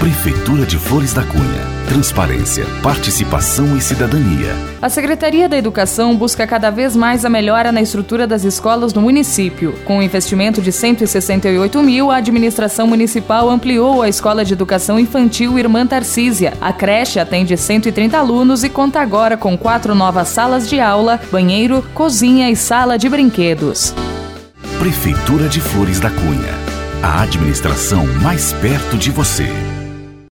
Prefeitura de Flores da Cunha. Transparência, participação e cidadania. A Secretaria da Educação busca cada vez mais a melhora na estrutura das escolas do município. Com um investimento de 168 mil, a administração municipal ampliou a Escola de Educação Infantil Irmã Tarcísia. A creche atende 130 alunos e conta agora com 4 novas salas de aula, banheiro, cozinha e sala de brinquedos. Prefeitura de Flores da Cunha. A administração mais perto de você.